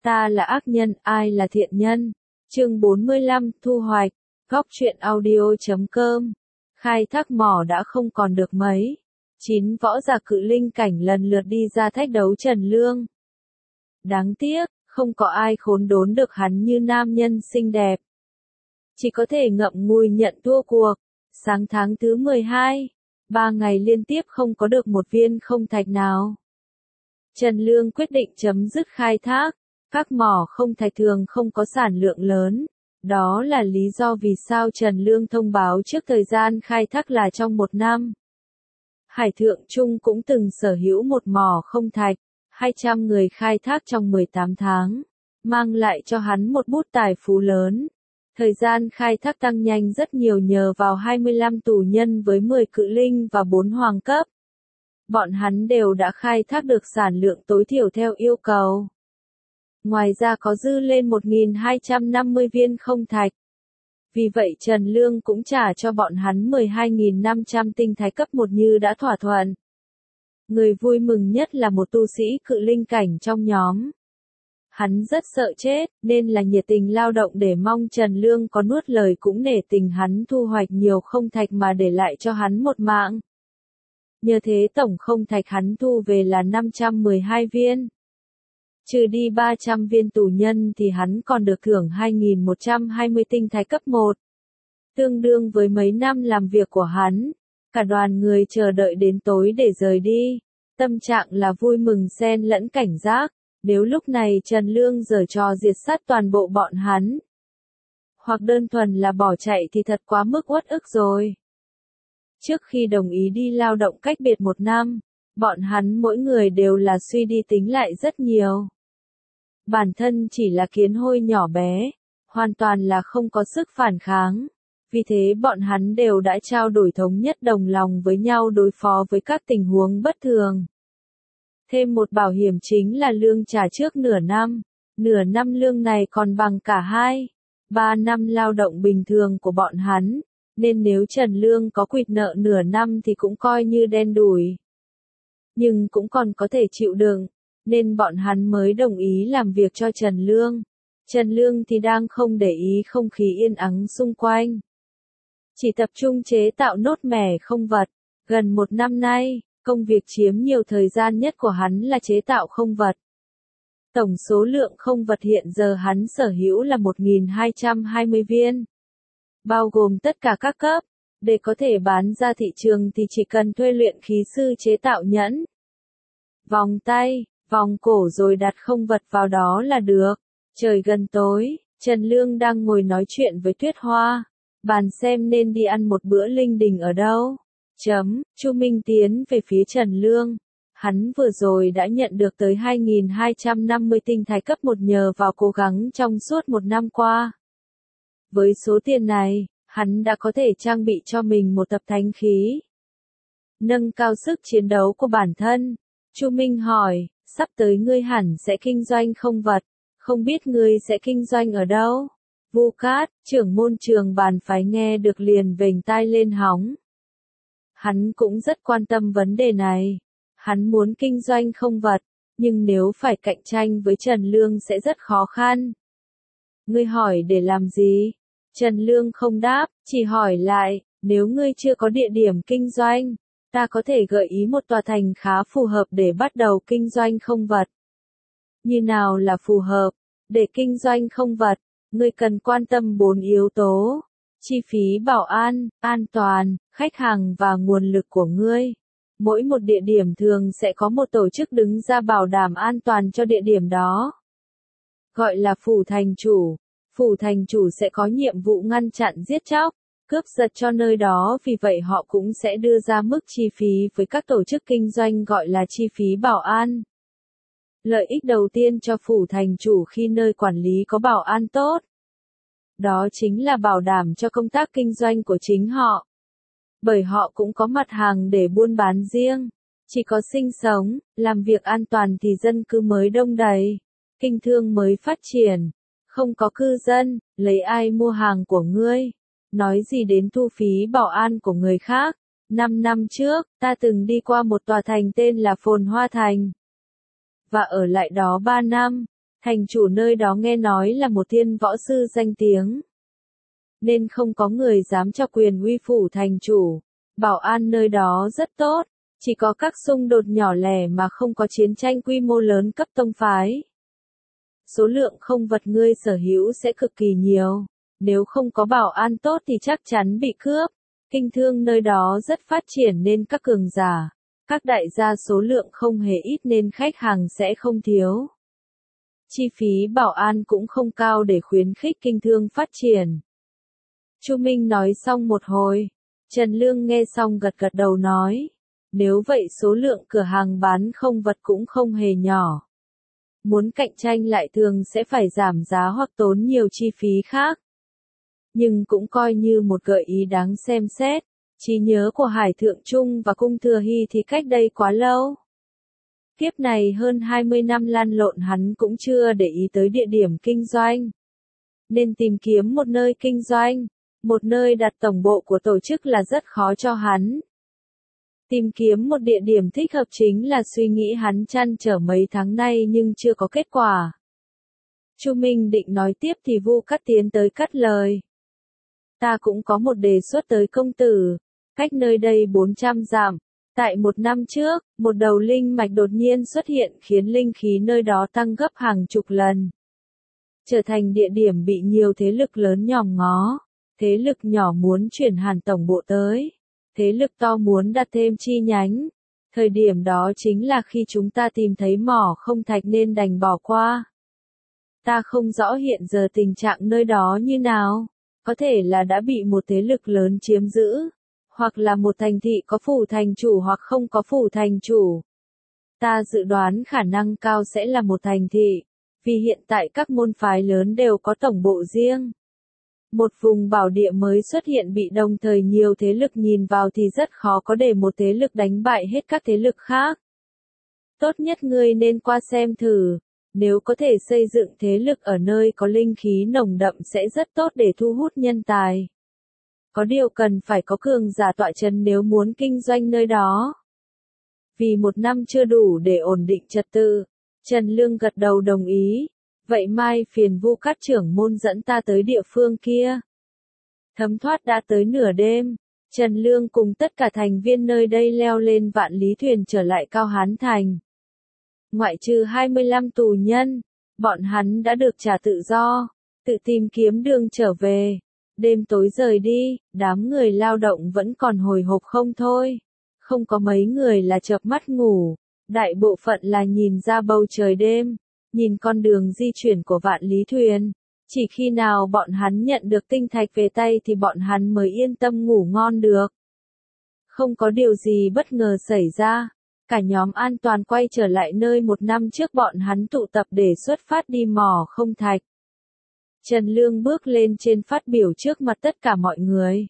Ta là ác nhân, ai là thiện nhân? Chương 45, thu hoạch. Góc truyện audio.com. Khai thác mỏ đã không còn được mấy. 9 võ giả cự linh cảnh lần lượt đi ra thách đấu Trần Lương. Đáng tiếc, không có ai khốn đốn được hắn như nam nhân xinh đẹp. Chỉ có thể ngậm ngùi nhận thua cuộc. Sáng tháng thứ 12, 3 ngày liên tiếp không có được một viên không thạch nào. Trần Lương quyết định chấm dứt khai thác. Các mỏ không thạch thường không có sản lượng lớn. Đó là lý do vì sao Trần Lương thông báo trước thời gian khai thác là trong 1 năm. Hải Thượng Trung cũng từng sở hữu một mỏ không thạch, 200 người khai thác trong 18 tháng, mang lại cho hắn một bút tài phú lớn. Thời gian khai thác tăng nhanh rất nhiều nhờ vào 25 tù nhân với 10 cự linh và 4 hoàng cấp. Bọn hắn đều đã khai thác được sản lượng tối thiểu theo yêu cầu. Ngoài ra có dư lên 1.250 viên không thạch. Vì vậy Trần Lương cũng trả cho bọn hắn 12.500 tinh thạch cấp 1 như đã thỏa thuận. Người vui mừng nhất là một tu sĩ cự linh cảnh trong nhóm. Hắn rất sợ chết, nên là nhiệt tình lao động để mong Trần Lương có nuốt lời cũng nể tình hắn thu hoạch nhiều không thạch mà để lại cho hắn một mạng. Nhờ thế tổng không thạch hắn thu về là 512 viên. Trừ đi 300 viên tù nhân thì hắn còn được thưởng 2.120 tinh thạch cấp 1. Tương đương với mấy năm làm việc của hắn. Cả đoàn người chờ đợi đến tối để rời đi. Tâm trạng là vui mừng xen lẫn cảnh giác. Nếu lúc này Trần Lương giở trò diệt sát toàn bộ bọn hắn. Hoặc đơn thuần là bỏ chạy thì thật quá mức uất ức rồi. Trước khi đồng ý đi lao động cách biệt 1 năm, bọn hắn mỗi người đều là suy đi tính lại rất nhiều. Bản thân chỉ là kiến hôi nhỏ bé, hoàn toàn là không có sức phản kháng. Vì thế bọn hắn đều đã trao đổi thống nhất đồng lòng với nhau đối phó với các tình huống bất thường. Thêm một bảo hiểm chính là lương trả trước nửa năm. Nửa năm lương này còn bằng cả 2-3 năm lao động bình thường của bọn hắn. Nên nếu Trần Lương có quỵt nợ nửa năm thì cũng coi như đen đủi. Nhưng cũng còn có thể chịu đựng. Nên bọn hắn mới đồng ý làm việc cho Trần Lương. Trần Lương thì đang không để ý không khí yên ắng xung quanh. Chỉ tập trung chế tạo nốt mẻ không vật. Gần 1 năm nay, công việc chiếm nhiều thời gian nhất của hắn là chế tạo không vật. Tổng số lượng không vật hiện giờ hắn sở hữu là 1.220 viên. Bao gồm tất cả các cấp. Để có thể bán ra thị trường thì chỉ cần thuê luyện khí sư chế tạo nhẫn, vòng tay, vòng cổ rồi đặt không vật vào đó là được. Trời gần tối, Trần Lương đang ngồi nói chuyện với Tuyết Hoa. Bàn xem nên đi ăn một bữa linh đình ở đâu. Chu Minh tiến về phía Trần Lương. Hắn vừa rồi đã nhận được tới 2.250 tinh thạch cấp 1 nhờ vào cố gắng trong suốt 1 năm qua. Với số tiền này, hắn đã có thể trang bị cho mình một tập thánh khí. Nâng cao sức chiến đấu của bản thân. Chu Minh hỏi, sắp tới ngươi hẳn sẽ kinh doanh không vật, không biết ngươi sẽ kinh doanh ở đâu? Vu Cát, trưởng môn trường bàn phái nghe được liền vểnh tai lên hóng. Hắn cũng rất quan tâm vấn đề này. Hắn muốn kinh doanh không vật, nhưng nếu phải cạnh tranh với Trần Lương sẽ rất khó khăn. Ngươi hỏi để làm gì? Trần Lương không đáp, chỉ hỏi lại, nếu ngươi chưa có địa điểm kinh doanh, ta có thể gợi ý một tòa thành khá phù hợp để bắt đầu kinh doanh không vật. Như nào là phù hợp? Để kinh doanh không vật, ngươi cần quan tâm 4 yếu tố. Chi phí bảo an, an toàn, khách hàng và nguồn lực của ngươi. Mỗi một địa điểm thường sẽ có một tổ chức đứng ra bảo đảm an toàn cho địa điểm đó. Gọi là phủ thành chủ. Phủ thành chủ sẽ có nhiệm vụ ngăn chặn giết chóc, cướp giật cho nơi đó, vì vậy họ cũng sẽ đưa ra mức chi phí với các tổ chức kinh doanh gọi là chi phí bảo an. Lợi ích đầu tiên cho phủ thành chủ khi nơi quản lý có bảo an tốt. Đó chính là bảo đảm cho công tác kinh doanh của chính họ. Bởi họ cũng có mặt hàng để buôn bán riêng. Chỉ có sinh sống, làm việc an toàn thì dân cư mới đông đầy. Kinh thương mới phát triển. Không có cư dân, lấy ai mua hàng của ngươi? Nói gì đến thu phí bảo an của người khác? 5 năm trước, ta từng đi qua một tòa thành tên là Phồn Hoa Thành. Và ở lại đó 3 năm. Thành chủ nơi đó nghe nói là một thiên võ sư danh tiếng, nên không có người dám cho quyền uy phủ thành chủ. Bảo an nơi đó rất tốt, chỉ có các xung đột nhỏ lẻ mà không có chiến tranh quy mô lớn cấp tông phái. Số lượng không vật ngươi sở hữu sẽ cực kỳ nhiều, nếu không có bảo an tốt thì chắc chắn bị cướp. Kinh thương nơi đó rất phát triển nên các cường giả, các đại gia số lượng không hề ít nên khách hàng sẽ không thiếu. Chi phí bảo an cũng không cao để khuyến khích kinh thương phát triển. Chu Minh nói xong một hồi, Trần Lương nghe xong gật gật đầu nói, nếu vậy số lượng cửa hàng bán không vật cũng không hề nhỏ. Muốn cạnh tranh lại thường sẽ phải giảm giá hoặc tốn nhiều chi phí khác. Nhưng cũng coi như một gợi ý đáng xem xét. Trí nhớ của Hải Thượng Trung và Cung Thừa Hy thì cách đây quá lâu. Kiếp này hơn 20 năm lăn lộn hắn cũng chưa để ý tới địa điểm kinh doanh. Nên tìm kiếm một nơi kinh doanh, một nơi đặt tổng bộ của tổ chức là rất khó cho hắn. Tìm kiếm một địa điểm thích hợp chính là suy nghĩ hắn trăn trở mấy tháng nay nhưng chưa có kết quả. Chu Minh định nói tiếp thì Vu Cát tiến tới cắt lời. Ta cũng có một đề xuất tới công tử, cách nơi đây 400 dặm. Tại một năm trước, một đầu linh mạch đột nhiên xuất hiện khiến linh khí nơi đó tăng gấp hàng chục lần. Trở thành địa điểm bị nhiều thế lực lớn nhòm ngó. Thế lực nhỏ muốn chuyển hẳn tổng bộ tới. Thế lực to muốn đặt thêm chi nhánh. Thời điểm đó chính là khi chúng ta tìm thấy mỏ không thạch nên đành bỏ qua. Ta không rõ hiện giờ tình trạng nơi đó như nào. Có thể là đã bị một thế lực lớn chiếm giữ. Hoặc là một thành thị có phủ thành chủ hoặc không có phủ thành chủ. Ta dự đoán khả năng cao sẽ là một thành thị. Vì hiện tại các môn phái lớn đều có tổng bộ riêng. Một vùng bảo địa mới xuất hiện bị đồng thời nhiều thế lực nhìn vào thì rất khó có để một thế lực đánh bại hết các thế lực khác. Tốt nhất ngươi nên qua xem thử, nếu có thể xây dựng thế lực ở nơi có linh khí nồng đậm sẽ rất tốt để thu hút nhân tài. Có điều cần phải có cường giả tọa chân nếu muốn kinh doanh nơi đó. Vì một năm chưa đủ để ổn định trật tự, Trần Lương gật đầu đồng ý. Vậy mai phiền Vu Cát trưởng môn dẫn ta tới địa phương kia. Thấm thoát đã tới nửa đêm, Trần Lương cùng tất cả thành viên nơi đây leo lên vạn lý thuyền trở lại Cao Hán Thành. Ngoại trừ 25 tù nhân, bọn hắn đã được trả tự do, tự tìm kiếm đường trở về. Đêm tối rời đi, đám người lao động vẫn còn hồi hộp không thôi. Không có mấy người là chợp mắt ngủ, đại bộ phận là nhìn ra bầu trời đêm. Nhìn con đường di chuyển của vạn lý thuyền, chỉ khi nào bọn hắn nhận được tinh thạch về tay thì bọn hắn mới yên tâm ngủ ngon được. Không có điều gì bất ngờ xảy ra, cả nhóm an toàn quay trở lại nơi một năm trước bọn hắn tụ tập để xuất phát đi mỏ không thạch. Trần Lương bước lên trên phát biểu trước mặt tất cả mọi người.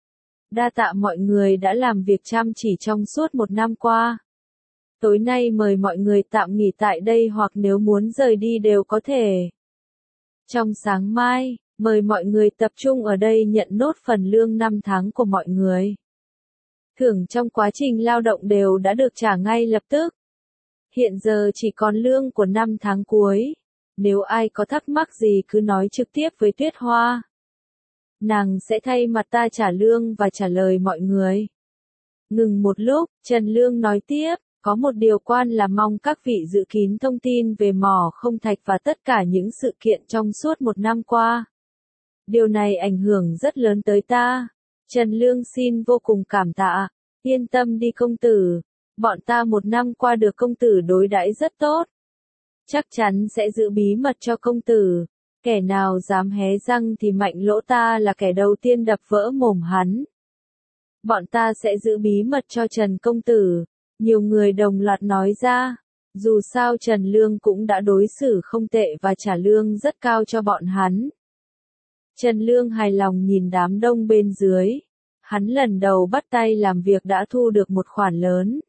Đa tạ mọi người đã làm việc chăm chỉ trong suốt một năm qua. Tối nay mời mọi người tạm nghỉ tại đây hoặc nếu muốn rời đi đều có thể. Trong sáng mai, mời mọi người tập trung ở đây nhận nốt phần lương 5 tháng của mọi người. Thưởng trong quá trình lao động đều đã được trả ngay lập tức. Hiện giờ chỉ còn lương của 5 tháng cuối. Nếu ai có thắc mắc gì cứ nói trực tiếp với Tuyết Hoa. Nàng sẽ thay mặt ta trả lương và trả lời mọi người. Ngừng một lúc, Trần Lương nói tiếp. Có một điều quan là mong các vị giữ kín thông tin về mỏ không thạch và tất cả những sự kiện trong suốt một năm qua. Điều này ảnh hưởng rất lớn tới ta. Trần Lương xin vô cùng cảm tạ. Yên tâm đi công tử. Bọn ta một năm qua được công tử đối đãi rất tốt. Chắc chắn sẽ giữ bí mật cho công tử. Kẻ nào dám hé răng thì Mạnh Lỗ ta là kẻ đầu tiên đập vỡ mồm hắn. Bọn ta sẽ giữ bí mật cho Trần công tử. Nhiều người đồng loạt nói ra, dù sao Trần Lương cũng đã đối xử không tệ và trả lương rất cao cho bọn hắn. Trần Lương hài lòng nhìn đám đông bên dưới, hắn lần đầu bắt tay làm việc đã thu được một khoản lớn.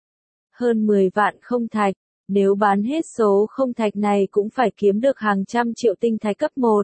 Hơn 10 vạn không thạch, nếu bán hết số không thạch này cũng phải kiếm được hàng trăm triệu tinh thạch cấp 1.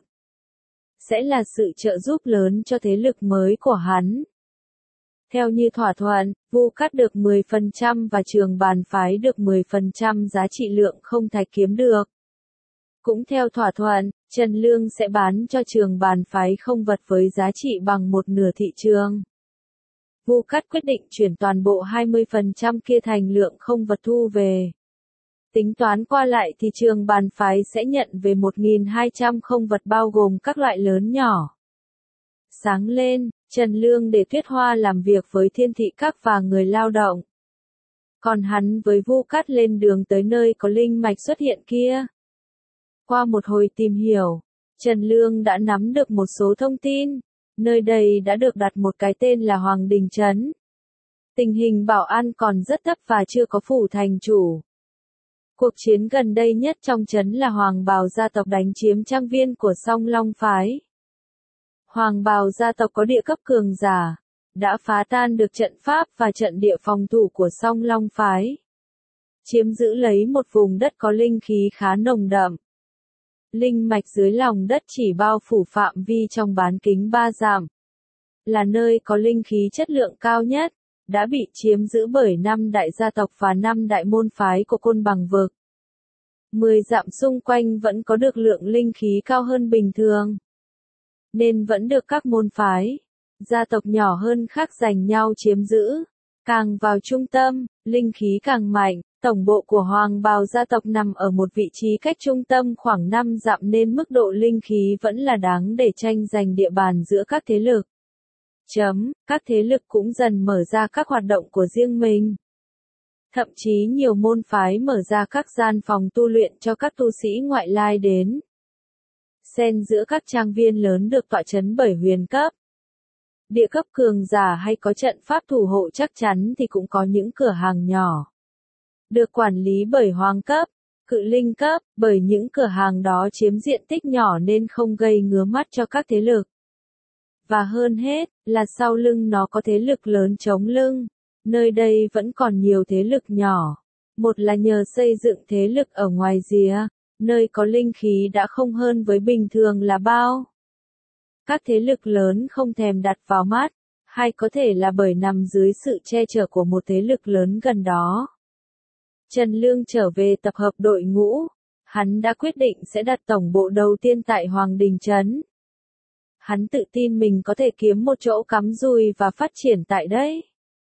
Sẽ là sự trợ giúp lớn cho thế lực mới của hắn. Theo như thỏa thuận, Vu Cát được 10% và Trường Bàn phái được 10% giá trị lượng không thạch kiếm được. Cũng theo thỏa thuận, Trần Lương sẽ bán cho trường bàn phái không vật với giá trị bằng một nửa thị trường. Vu Cát quyết định chuyển toàn bộ 20% kia thành lượng không vật thu về. Tính toán qua lại thì trường bàn phái sẽ nhận về 1.200 không vật bao gồm các loại lớn nhỏ. Sáng lên, Trần Lương để Tuyết Hoa làm việc với Thiên Thị Các và người lao động. Còn hắn với Vu Cát lên đường tới nơi có linh mạch xuất hiện kia. Qua một hồi tìm hiểu, Trần Lương đã nắm được một số thông tin. Nơi đây đã được đặt một cái tên là Hoàng Đình Trấn. Tình hình bảo an còn rất thấp và chưa có phủ thành chủ. Cuộc chiến gần đây nhất trong trấn là Hoàng Bào gia tộc đánh chiếm trang viên của Song Long phái. Hoàng Bào gia tộc có địa cấp cường giả, đã phá tan được trận pháp và trận địa phòng thủ của Song Long phái. Chiếm giữ lấy một vùng đất có linh khí khá nồng đậm. Linh mạch dưới lòng đất chỉ bao phủ phạm vi trong bán kính 3 dặm. Là nơi có linh khí chất lượng cao nhất, đã bị chiếm giữ bởi 5 đại gia tộc và 5 đại môn phái của Côn Bằng vực. 10 dặm xung quanh vẫn có được lượng linh khí cao hơn bình thường, nên vẫn được các môn phái, gia tộc nhỏ hơn khác giành nhau chiếm giữ. Càng vào trung tâm, linh khí càng mạnh. Tổng bộ của Hoàng Bào gia tộc nằm ở một vị trí cách trung tâm khoảng 5 dặm nên mức độ linh khí vẫn là đáng để tranh giành địa bàn giữa các thế lực. Các thế lực cũng dần mở ra các hoạt động của riêng mình. Thậm chí nhiều môn phái mở ra các gian phòng tu luyện cho các tu sĩ ngoại lai đến. Xen giữa các trang viên lớn được tọa trấn bởi huyền cấp, địa cấp cường giả hay có trận pháp thủ hộ chắc chắn thì cũng có những cửa hàng nhỏ. Được quản lý bởi hoàng cấp, cự linh cấp, bởi những cửa hàng đó chiếm diện tích nhỏ nên không gây ngứa mắt cho các thế lực. Và hơn hết, là sau lưng nó có thế lực lớn chống lưng. Nơi đây vẫn còn nhiều thế lực nhỏ. Một là nhờ xây dựng thế lực ở ngoài rìa, nơi có linh khí đã không hơn với bình thường là bao. Các thế lực lớn không thèm đặt vào mắt, hay có thể là bởi nằm dưới sự che chở của một thế lực lớn gần đó. Trần Lương trở về tập hợp đội ngũ, hắn đã quyết định sẽ đặt tổng bộ đầu tiên tại Hoàng Đình Trấn. Hắn tự tin mình có thể kiếm một chỗ cắm dùi và phát triển tại đây.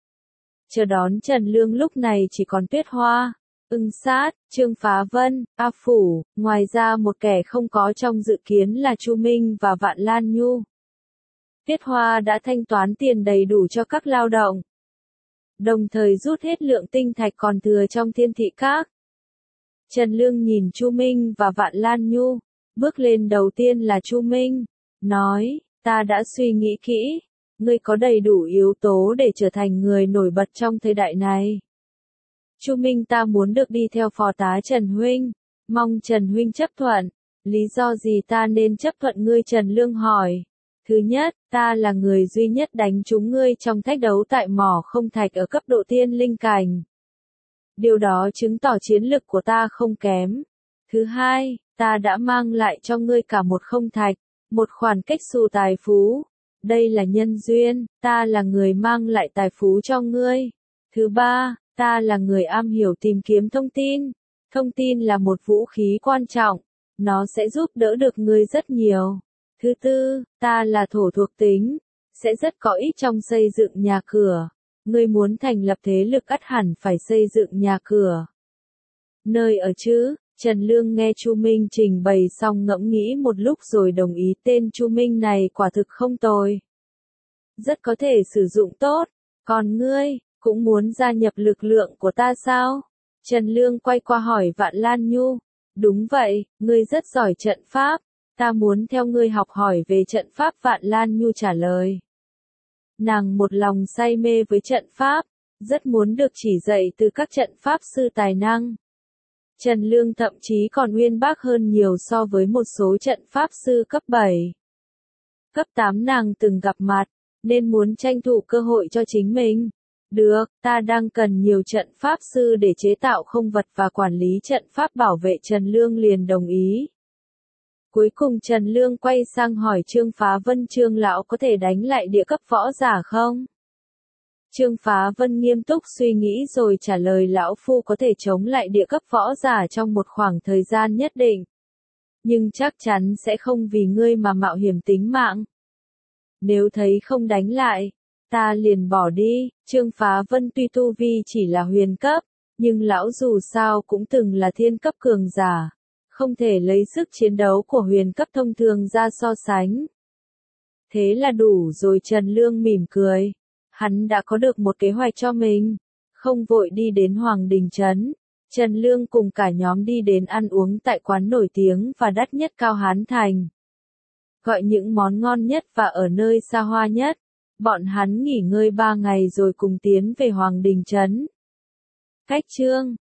Chờ đón Trần Lương lúc này chỉ còn Tuyết Hoa, Ưng Sát, Trương Phá Vân, A Phủ, ngoài ra một kẻ không có trong dự kiến là Chu Minh và Vạn Lan Nhu. Tuyết Hoa đã thanh toán tiền đầy đủ cho các lao động, đồng thời rút hết lượng tinh thạch còn thừa trong Thiên Thị Các. Trần Lương nhìn Chu Minh và Vạn Lan Nhu, bước lên đầu tiên là Chu Minh, nói, ta đã suy nghĩ kỹ, ngươi có đầy đủ yếu tố để trở thành người nổi bật trong thời đại này. Chu Minh, ta muốn được đi theo phò tá Trần Huynh, mong Trần Huynh chấp thuận. Lý do gì ta nên chấp thuận ngươi? Trần Lương hỏi. Thứ nhất, ta là người duy nhất đánh trúng ngươi trong thách đấu tại mỏ không thạch ở cấp độ tiên linh cảnh. Điều đó chứng tỏ chiến lực của ta không kém. Thứ hai, ta đã mang lại cho ngươi cả một không thạch, một khoản cách xù tài phú. Đây là nhân duyên, ta là người mang lại tài phú cho ngươi. Thứ ba, ta là người am hiểu tìm kiếm thông tin. Thông tin là một vũ khí quan trọng, nó sẽ giúp đỡ được ngươi rất nhiều. Thứ tư, ta là thổ thuộc tính, sẽ rất có ích trong xây dựng nhà cửa. Ngươi muốn thành lập thế lực ắt hẳn phải xây dựng nhà cửa. Nơi ở chứ? Trần Lương nghe Chu Minh trình bày xong ngẫm nghĩ một lúc rồi đồng ý. Tên Chu Minh này quả thực không tồi, rất có thể sử dụng tốt. Còn ngươi, cũng muốn gia nhập lực lượng của ta sao? Trần Lương quay qua hỏi Vạn Lan Nhu. Đúng vậy, ngươi rất giỏi trận pháp, ta muốn theo ngươi học hỏi về trận pháp. Vạn Lan Nhu trả lời. Nàng một lòng say mê với trận pháp, rất muốn được chỉ dạy từ các trận pháp sư tài năng. Trần Lương thậm chí còn uyên bác hơn nhiều so với một số trận pháp sư cấp 7. Cấp 8 nàng từng gặp mặt, nên muốn tranh thủ cơ hội cho chính mình. Được, ta đang cần nhiều trận pháp sư để chế tạo không vật và quản lý trận pháp bảo vệ. Trần Lương liền đồng ý. Cuối cùng Trần Lương quay sang hỏi Trương Phá Vân, Trương lão có thể đánh lại địa cấp võ giả không? Trương Phá Vân nghiêm túc suy nghĩ rồi trả lời, lão phu có thể chống lại địa cấp võ giả trong một khoảng thời gian nhất định. nhưng chắc chắn sẽ không vì ngươi mà mạo hiểm tính mạng. Nếu thấy không đánh lại, ta liền bỏ đi. Trương Phá Vân tuy tu vi chỉ là huyền cấp, nhưng lão dù sao cũng từng là thiên cấp cường giả, không thể lấy sức chiến đấu của huyền cấp thông thường ra so sánh. Thế là đủ rồi. Trần Lương mỉm cười. Hắn đã có được một kế hoạch cho mình, không vội đi đến Hoàng Đình Trấn. Trần Lương cùng cả nhóm đi đến ăn uống tại quán nổi tiếng và đắt nhất Cao Hán Thành. Gọi những món ngon nhất và ở nơi xa hoa nhất. Bọn hắn nghỉ ngơi 3 ngày rồi cùng tiến về Hoàng Đình Trấn. Cách chương